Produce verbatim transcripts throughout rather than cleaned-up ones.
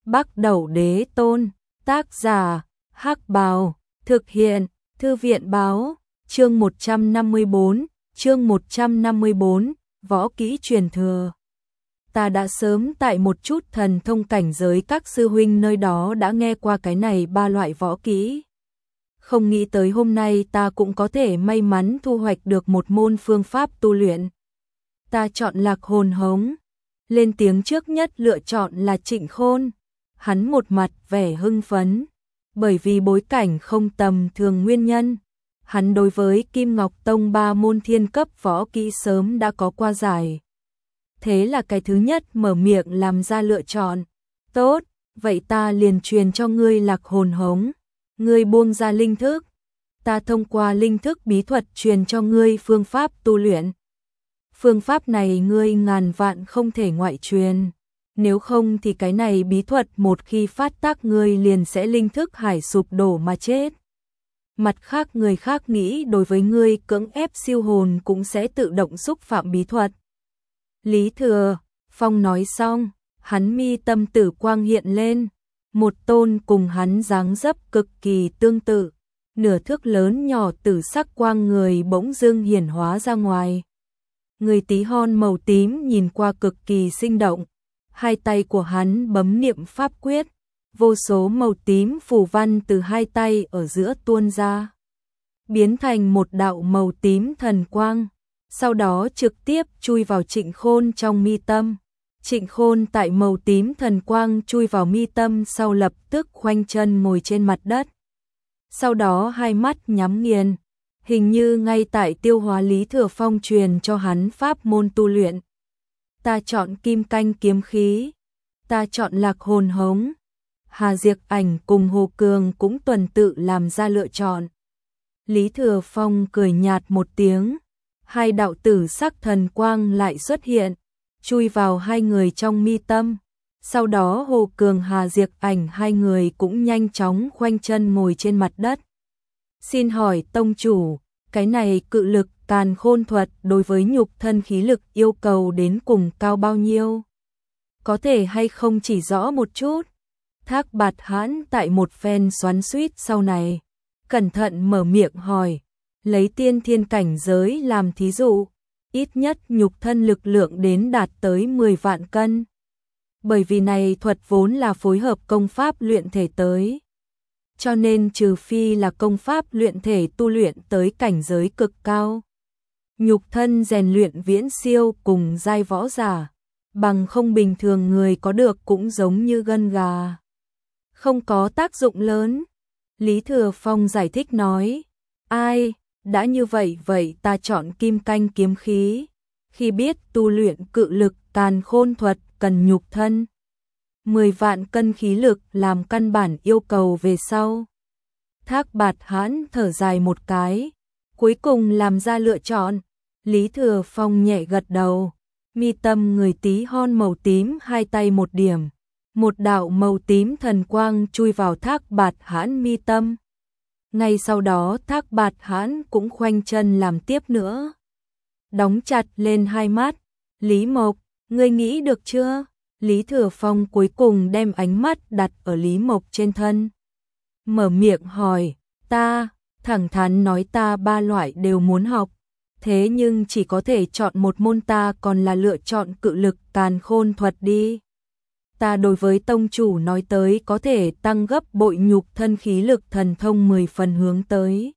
Bắc Đẩu Đế Tôn, tác giả, Hắc Bào, thực hiện, Thư viện báo, chương một trăm năm mươi bốn, chương một trăm năm mươi bốn, võ kỹ truyền thừa. Ta đã sớm tại một chút thần thông cảnh giới các sư huynh nơi đó đã nghe qua cái này ba loại võ kỹ. Không nghĩ tới hôm nay ta cũng có thể may mắn thu hoạch được một môn phương pháp tu luyện. Ta chọn Lạc Hồn Hống. Lên tiếng trước nhất lựa chọn là Trịnh Khôn. Hắn một mặt vẻ hưng phấn, bởi vì bối cảnh không tầm thường nguyên nhân. Hắn đối với Kim Ngọc Tông ba môn thiên cấp võ kỹ sớm đã có qua giải. Thế là cái thứ nhất mở miệng làm ra lựa chọn. Tốt, vậy ta liền truyền cho ngươi Lạc Hồn Hống. Ngươi buông ra linh thức. Ta thông qua linh thức bí thuật truyền cho ngươi phương pháp tu luyện. Phương pháp này ngươi ngàn vạn không thể ngoại truyền. Nếu không thì cái này bí thuật một khi phát tác ngươi liền sẽ linh thức hải sụp đổ mà chết. Mặt khác người khác nghĩ đối với ngươi cưỡng ép siêu hồn cũng sẽ tự động xúc phạm bí thuật. Lý Thừa Phong nói xong, hắn mi tâm tử quang hiện lên. Một tôn cùng hắn dáng dấp cực kỳ tương tự. Nửa thước lớn nhỏ tử sắc quang người bỗng dưng hiển hóa ra ngoài. Người tí hon màu tím nhìn qua cực kỳ sinh động. Hai tay của hắn bấm niệm pháp quyết, vô số màu tím phù văn từ hai tay ở giữa tuôn ra, biến thành một đạo màu tím thần quang, sau đó trực tiếp chui vào Trịnh Khôn trong mi tâm. Trịnh Khôn tại màu tím thần quang chui vào mi tâm sau lập tức khoanh chân ngồi trên mặt đất. Sau đó hai mắt nhắm nghiền, hình như ngay tại tiêu hóa Lý Thừa Phong truyền cho hắn pháp môn tu luyện. Ta chọn Kim Canh kiếm khí. Ta chọn Lạc Hồn Hống. Hà Diệc Ảnh cùng Hồ Cường cũng tuần tự làm ra lựa chọn. Lý Thừa Phong cười nhạt một tiếng. Hai đạo tử sắc thần quang lại xuất hiện, chui vào hai người trong mi tâm. Sau đó Hồ Cường Hà Diệc Ảnh hai người cũng nhanh chóng khoanh chân ngồi trên mặt đất. Xin hỏi tông chủ, cái này cự lực Càn Khôn thuật đối với nhục thân khí lực yêu cầu đến cùng cao bao nhiêu? Có thể hay không chỉ rõ một chút? Thác Bạt Hãn tại một phen xoắn xuýt sau này, cẩn thận mở miệng hỏi, lấy tiên thiên cảnh giới làm thí dụ, ít nhất nhục thân lực lượng đến đạt tới mười vạn cân. Bởi vì này thuật vốn là phối hợp công pháp luyện thể tới. Cho nên trừ phi là công pháp luyện thể tu luyện tới cảnh giới cực cao, nhục thân rèn luyện viễn siêu cùng giai võ giả, bằng không bình thường người có được cũng giống như gân gà, không có tác dụng lớn. Lý Thừa Phong giải thích nói, ai, đã như vậy vậy ta chọn Kim Canh kiếm khí. Khi biết tu luyện cự lực Càn Khôn thuật cần nhục thân mười vạn cân khí lực làm căn bản yêu cầu về sau. Thác Bạt Hãn thở dài một cái, cuối cùng làm ra lựa chọn. Lý Thừa Phong nhẹ gật đầu, mi tâm người tí hon màu tím hai tay một điểm, một đạo màu tím thần quang chui vào Thác Bạt Hãn mi tâm. Ngay sau đó Thác Bạt Hãn cũng khoanh chân làm tiếp nữa, đóng chặt lên hai mắt. Lý Mộc, ngươi nghĩ được chưa? Lý Thừa Phong cuối cùng đem ánh mắt đặt ở Lý Mộc trên thân, mở miệng hỏi, ta, thẳng thắn nói ta ba loại đều muốn học, thế nhưng chỉ có thể chọn một môn, ta còn là lựa chọn cự lực Càn Khôn thuật đi. Ta đối với tông chủ nói tới có thể tăng gấp bội nhục thân khí lực thần thông mười phần hướng tới.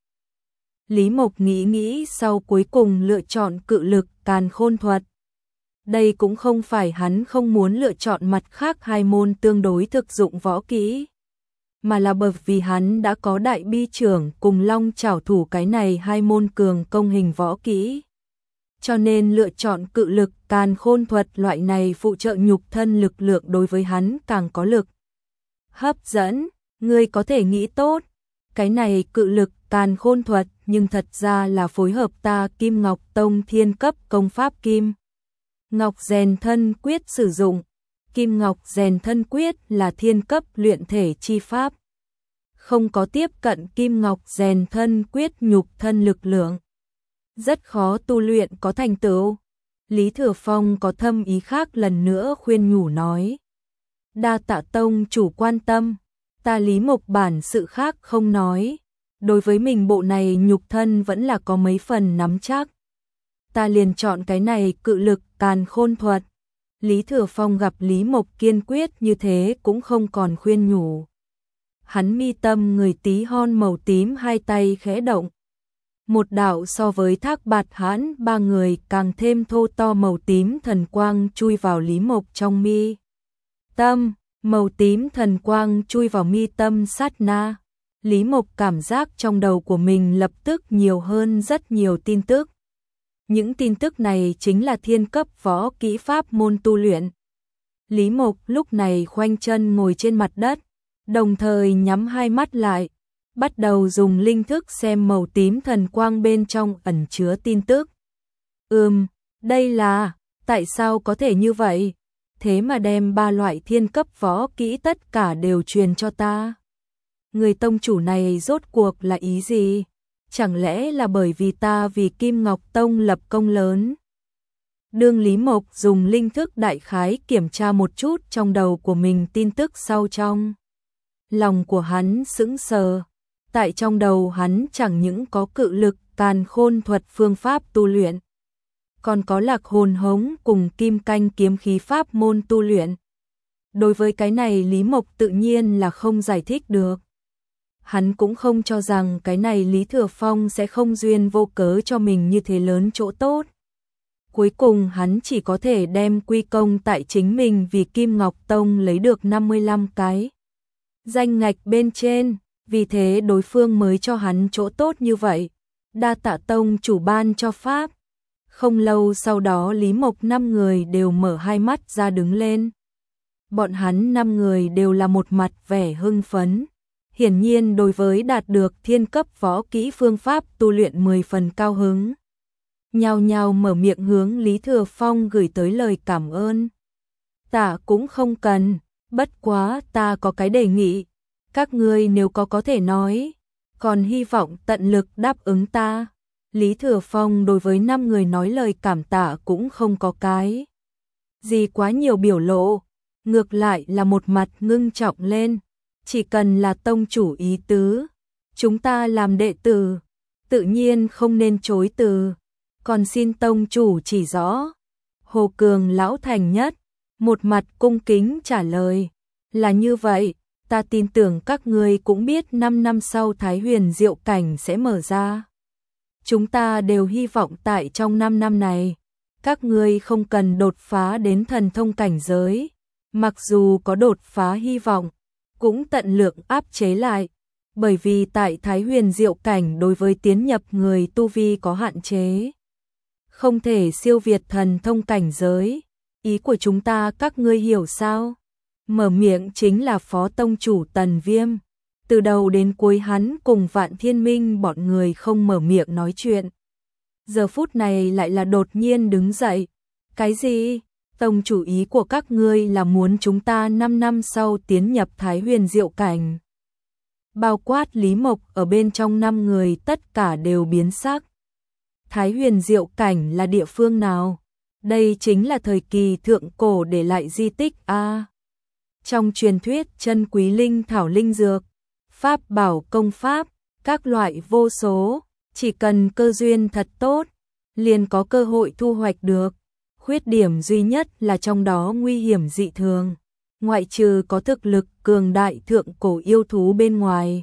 Lý Mộc nghĩ nghĩ sau cuối cùng lựa chọn cự lực Càn Khôn thuật. Đây cũng không phải hắn không muốn lựa chọn mặt khác hai môn tương đối thực dụng võ kỹ, mà là bởi vì hắn đã có Đại Bi Trưởng cùng Long Chảo Thủ cái này hai môn cường công hình võ kỹ. Cho nên lựa chọn cự lực Càn Khôn thuật loại này phụ trợ nhục thân lực lượng đối với hắn càng có lực hấp dẫn. Ngươi có thể nghĩ tốt, cái này cự lực Càn Khôn thuật nhưng thật ra là phối hợp ta Kim Ngọc Tông thiên cấp công pháp Kim Ngọc Rèn Thân Quyết sử dụng. Kim Ngọc Rèn Thân Quyết là thiên cấp luyện thể chi pháp, không có tiếp cận Kim Ngọc Rèn Thân Quyết nhục thân lực lượng, rất khó tu luyện có thành tựu. Lý Thừa Phong có thâm ý khác lần nữa khuyên nhủ nói, Đa tạ tông chủ quan tâm, ta Lý Mộc bản sự khác không nói, đối với mình bộ này nhục thân vẫn là có mấy phần nắm chắc. Ta liền chọn cái này cự lực càn khôn thuật. Lý Thừa Phong gặp Lý Mộc kiên quyết như thế cũng không còn khuyên nhủ. Hắn mi tâm người tí hon màu tím hai tay khẽ động. Một đạo so với Thác Bạt Hãn ba người càng thêm thô to màu tím thần quang chui vào Lý Mộc trong mi tâm, màu tím thần quang chui vào mi tâm sát na. Lý Mộc cảm giác trong đầu của mình lập tức nhiều hơn rất nhiều tin tức. Những tin tức này chính là thiên cấp võ kỹ pháp môn tu luyện. Lý Mộc lúc này khoanh chân ngồi trên mặt đất, đồng thời nhắm hai mắt lại, bắt đầu dùng linh thức xem màu tím thần quang bên trong ẩn chứa tin tức. Ừm, đây là, tại sao có thể như vậy? Thế mà đem ba loại thiên cấp võ kỹ tất cả đều truyền cho ta. Người tông chủ này rốt cuộc là ý gì? Chẳng lẽ là bởi vì ta vì Kim Ngọc Tông lập công lớn? Đương Lý Mộc dùng linh thức đại khái kiểm tra một chút trong đầu của mình tin tức sau trong. Lòng của hắn sững sờ. Tại trong đầu hắn chẳng những có cự lực càn khôn thuật phương pháp tu luyện, còn có lạc hồn hống cùng kim canh kiếm khí pháp môn tu luyện. Đối với cái này Lý Mộc tự nhiên là không giải thích được. Hắn cũng không cho rằng cái này Lý Thừa Phong sẽ không duyên vô cớ cho mình như thế lớn chỗ tốt. Cuối cùng hắn chỉ có thể đem quy công tại chính mình vì Kim Ngọc Tông lấy được năm mươi lăm cái danh ngạch bên trên, vì thế đối phương mới cho hắn chỗ tốt như vậy. Đa tạ tông chủ ban cho pháp. Không lâu sau đó Lý Mộc năm người đều mở hai mắt ra đứng lên. Bọn hắn năm người đều là một mặt vẻ hưng phấn. Hiển nhiên đối với đạt được thiên cấp võ kỹ phương pháp tu luyện mười phần cao hứng. Nhao nhao mở miệng hướng Lý Thừa Phong gửi tới lời cảm ơn. Ta cũng không cần, bất quá ta có cái đề nghị. Các ngươi nếu có có thể nói, còn hy vọng tận lực đáp ứng ta. Lý Thừa Phong đối với năm người nói lời cảm tạ cũng không có cái gì quá nhiều biểu lộ, ngược lại là một mặt ngưng trọng lên. Chỉ cần là tông chủ ý tứ, chúng ta làm đệ tử, tự nhiên không nên chối từ. Còn xin tông chủ chỉ rõ. Hồ Cường lão thành nhất, một mặt cung kính trả lời. Là như vậy, ta tin tưởng các ngươi cũng biết năm năm sau Thái Huyền Diệu Cảnh sẽ mở ra. Chúng ta đều hy vọng tại trong năm năm này, các ngươi không cần đột phá đến thần thông cảnh giới. Mặc dù có đột phá hy vọng, cũng tận lượng áp chế lại, bởi vì tại Thái Huyền Diệu Cảnh đối với tiến nhập người tu vi có hạn chế, không thể siêu việt thần thông cảnh giới. Ý của chúng ta các ngươi hiểu sao? Mở miệng chính là Phó Tông chủ Tần Viêm. Từ đầu đến cuối hắn cùng Vạn Thiên Minh bọn người không mở miệng nói chuyện. Giờ phút này lại là đột nhiên đứng dậy. Cái gì? Tông chủ ý của các ngươi là muốn chúng ta năm năm sau tiến nhập Thái Huyền Diệu Cảnh. Bao quát Lý Mộc ở bên trong năm người tất cả đều biến sắc. Thái Huyền Diệu Cảnh là địa phương nào? Đây chính là thời kỳ thượng cổ để lại di tích a. À, trong truyền thuyết chân quý linh thảo linh dược, pháp bảo công pháp, các loại vô số, chỉ cần cơ duyên thật tốt, liền có cơ hội thu hoạch được. Khuyết điểm duy nhất là trong đó nguy hiểm dị thường, ngoại trừ có thực lực cường đại thượng cổ yêu thú bên ngoài,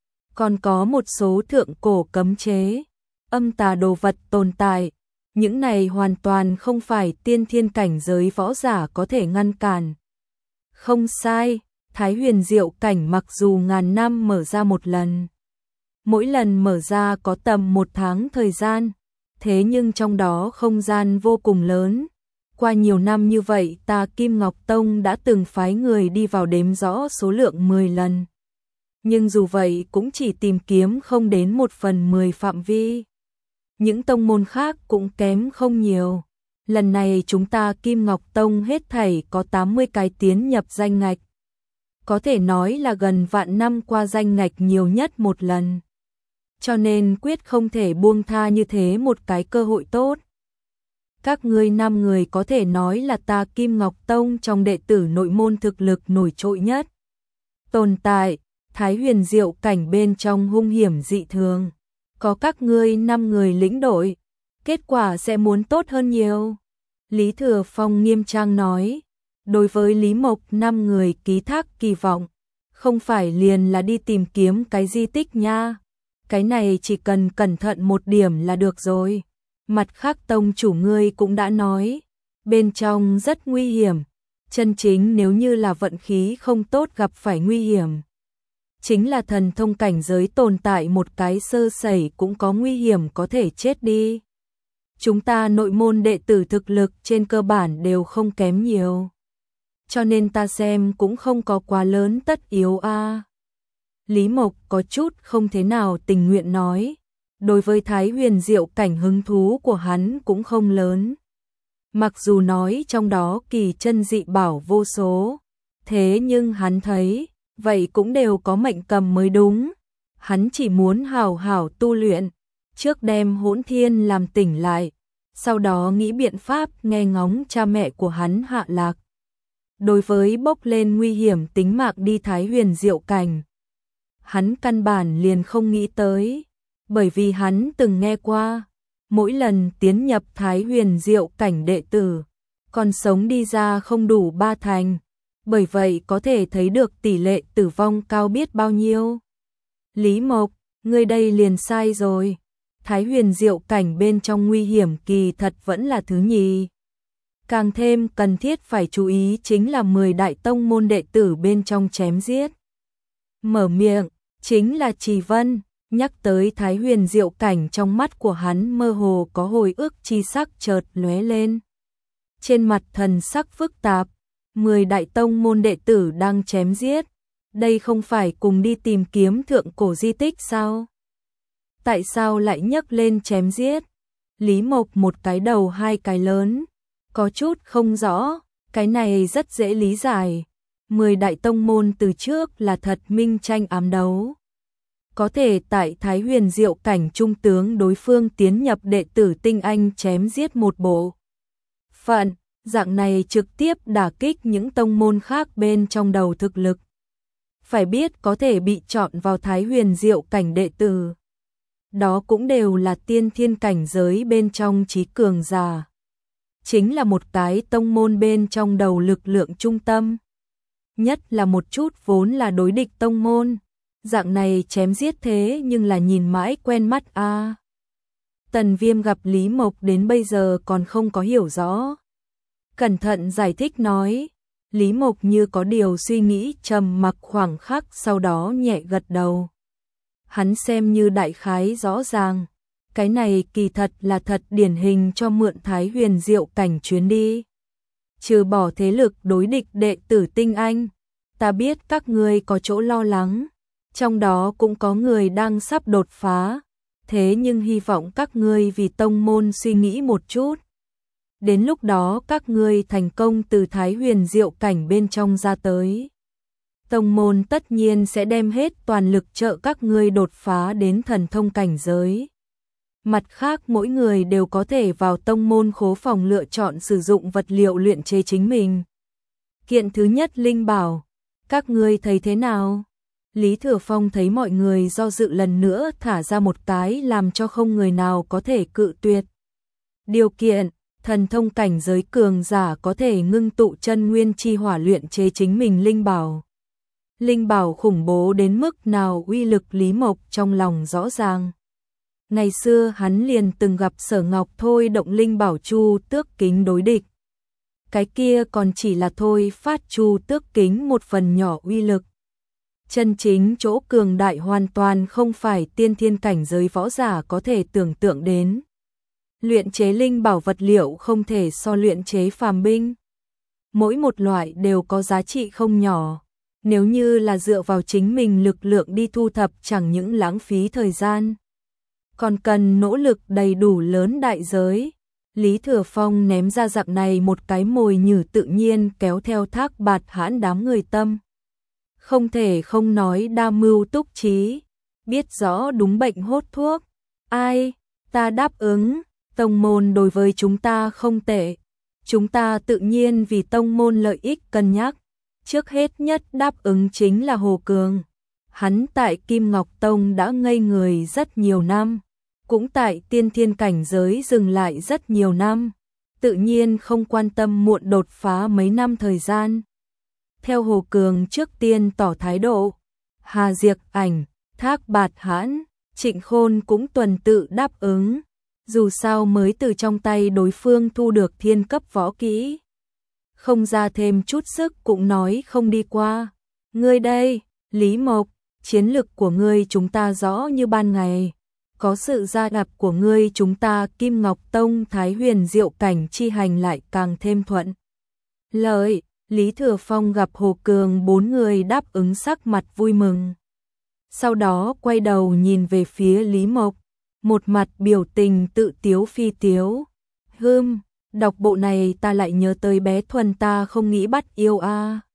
còn có một số thượng cổ cấm chế, âm tà đồ vật tồn tại. Những này hoàn toàn không phải tiên thiên cảnh giới võ giả có thể ngăn cản. Không sai, Thái Huyền Diệu Cảnh mặc dù ngàn năm mở ra một lần, mỗi lần mở ra có tầm một tháng thời gian, thế nhưng trong đó không gian vô cùng lớn. Qua nhiều năm như vậy ta Kim Ngọc Tông đã từng phái người đi vào đếm rõ số lượng mười lần. Nhưng dù vậy cũng chỉ tìm kiếm không đến một phần mười phạm vi. Những tông môn khác cũng kém không nhiều. Lần này chúng ta Kim Ngọc Tông hết thảy có tám mươi cái tiến nhập danh ngạch. Có thể nói là gần vạn năm qua danh ngạch nhiều nhất một lần. Cho nên quyết không thể buông tha như thế một cái cơ hội tốt. Các ngươi năm người có thể nói là ta Kim Ngọc Tông trong đệ tử nội môn thực lực nổi trội nhất. Tồn tại, Thái Huyền Diệu cảnh bên trong hung hiểm dị thường. Có các ngươi năm người lĩnh đội, kết quả sẽ muốn tốt hơn nhiều. Lý Thừa Phong nghiêm trang nói, đối với Lý Mộc năm người ký thác kỳ vọng, không phải liền là đi tìm kiếm cái di tích nha. Cái này chỉ cần cẩn thận một điểm là được rồi. Mặt khác tông chủ ngươi cũng đã nói, bên trong rất nguy hiểm, chân chính nếu như là vận khí không tốt gặp phải nguy hiểm. Chính là thần thông cảnh giới tồn tại một cái sơ sẩy cũng có nguy hiểm có thể chết đi. Chúng ta nội môn đệ tử thực lực trên cơ bản đều không kém nhiều. Cho nên ta xem cũng không có quá lớn tất yếu a. À. Lý Mộc có chút không thế nào tình nguyện nói. Đối với Thái Huyền Diệu cảnh hứng thú của hắn cũng không lớn. Mặc dù nói trong đó kỳ chân dị bảo vô số, thế nhưng hắn thấy, vậy cũng đều có mệnh cầm mới đúng. Hắn chỉ muốn hào hào tu luyện, trước đem Hỗn Thiên làm tỉnh lại, sau đó nghĩ biện pháp nghe ngóng cha mẹ của hắn hạ lạc. Đối với bốc lên nguy hiểm tính mạng đi Thái Huyền Diệu cảnh, hắn căn bản liền không nghĩ tới. Bởi vì hắn từng nghe qua, mỗi lần tiến nhập Thái Huyền Diệu cảnh đệ tử, còn sống đi ra không đủ ba thành, bởi vậy có thể thấy được tỷ lệ tử vong cao biết bao nhiêu. Lý Mộc, ngươi đây liền sai rồi. Thái Huyền Diệu cảnh bên trong nguy hiểm kỳ thật vẫn là thứ nhì. Càng thêm cần thiết phải chú ý chính là mười đại tông môn đệ tử bên trong chém giết. Mở miệng, chính là Trì Vân. Nhắc tới Thái Huyền Diệu cảnh trong mắt của hắn mơ hồ có hồi ức chi sắc chợt lóe lên. Trên mặt thần sắc phức tạp, mười đại tông môn đệ tử đang chém giết. Đây không phải cùng đi tìm kiếm thượng cổ di tích sao? Tại sao lại nhấc lên chém giết? Lý Mộc một cái đầu hai cái lớn, có chút không rõ, cái này rất dễ lý giải. Mười đại tông môn từ trước là thật minh tranh ám đấu. Có thể tại Thái Huyền Diệu cảnh trung tướng đối phương tiến nhập đệ tử tinh anh chém giết một bộ phận, dạng này trực tiếp đả kích những tông môn khác bên trong đầu thực lực. Phải biết có thể bị chọn vào Thái Huyền Diệu cảnh đệ tử, đó cũng đều là tiên thiên cảnh giới bên trong trí cường giả. Chính là một cái tông môn bên trong đầu lực lượng trung tâm. Nhất là một chút vốn là đối địch tông môn. Dạng này chém giết thế nhưng là nhìn mãi quen mắt a. À. Tần Viêm gặp Lý Mộc đến bây giờ còn không có hiểu rõ. Cẩn thận giải thích nói. Lý Mộc như có điều suy nghĩ trầm mặc khoảng khắc sau đó nhẹ gật đầu. Hắn xem như đại khái rõ ràng. Cái này kỳ thật là thật điển hình cho mượn Thái Huyền Diệu cảnh chuyến đi. Trừ bỏ thế lực đối địch đệ tử tinh anh, ta biết các ngươi có chỗ lo lắng. Trong đó cũng có người đang sắp đột phá, thế nhưng hy vọng các ngươi vì tông môn suy nghĩ một chút. Đến lúc đó các ngươi thành công từ Thái Huyền Diệu cảnh bên trong ra tới. Tông môn tất nhiên sẽ đem hết toàn lực trợ các ngươi đột phá đến thần thông cảnh giới. Mặt khác mỗi người đều có thể vào tông môn khố phòng lựa chọn sử dụng vật liệu luyện chế chính mình. Kiện thứ nhất linh bảo, các ngươi thấy thế nào? Lý Thừa Phong thấy mọi người do dự lần nữa thả ra một cái làm cho không người nào có thể cự tuyệt. Điều kiện, thần thông cảnh giới cường giả có thể ngưng tụ chân nguyên chi hỏa luyện chế chính mình linh bảo. Linh bảo khủng bố đến mức nào uy lực Lý Mộc trong lòng rõ ràng. Ngày xưa hắn liền từng gặp Sở Ngọc thôi động linh bảo chu tước kính đối địch. Cái kia còn chỉ là thôi phát chu tước kính một phần nhỏ uy lực. Chân chính chỗ cường đại hoàn toàn không phải tiên thiên cảnh giới võ giả có thể tưởng tượng đến. Luyện chế linh bảo vật liệu không thể so luyện chế phàm binh. Mỗi một loại đều có giá trị không nhỏ. Nếu như là dựa vào chính mình lực lượng đi thu thập chẳng những lãng phí thời gian, còn cần nỗ lực đầy đủ lớn đại giới. Lý Thừa Phong ném ra dạng này một cái mồi nhử tự nhiên kéo theo Thác Bạt Hãn đám người tâm. Không thể không nói đa mưu túc trí, biết rõ đúng bệnh hốt thuốc. Ai, ta đáp ứng, tông môn đối với chúng ta không tệ. Chúng ta tự nhiên vì tông môn lợi ích cân nhắc. Trước hết nhất đáp ứng chính là Hồ Cường. Hắn tại Kim Ngọc Tông đã ngây người rất nhiều năm, cũng tại tiên thiên cảnh giới dừng lại rất nhiều năm, tự nhiên không quan tâm muộn đột phá mấy năm thời gian. Theo Hồ Cường trước tiên tỏ thái độ, Hà Diệp Ảnh, Thác Bạt Hãn, Trịnh Khôn cũng tuần tự đáp ứng, dù sao mới từ trong tay đối phương thu được thiên cấp võ kỹ. Không ra thêm chút sức cũng nói không đi qua. Ngươi đây, Lý Mộc, chiến lực của ngươi chúng ta rõ như ban ngày. Có sự gia nhập của ngươi chúng ta Kim Ngọc Tông Thái Huyền Diệu Cảnh chi hành lại càng thêm thuận lợi. Lý Thừa Phong gặp Hồ Cường bốn người đáp ứng sắc mặt vui mừng. Sau đó quay đầu nhìn về phía Lý Mộc, một mặt biểu tình tự tiếu phi tiếu. Hừm, đọc bộ này ta lại nhớ tới bé Thuần ta không nghĩ bắt yêu a. À.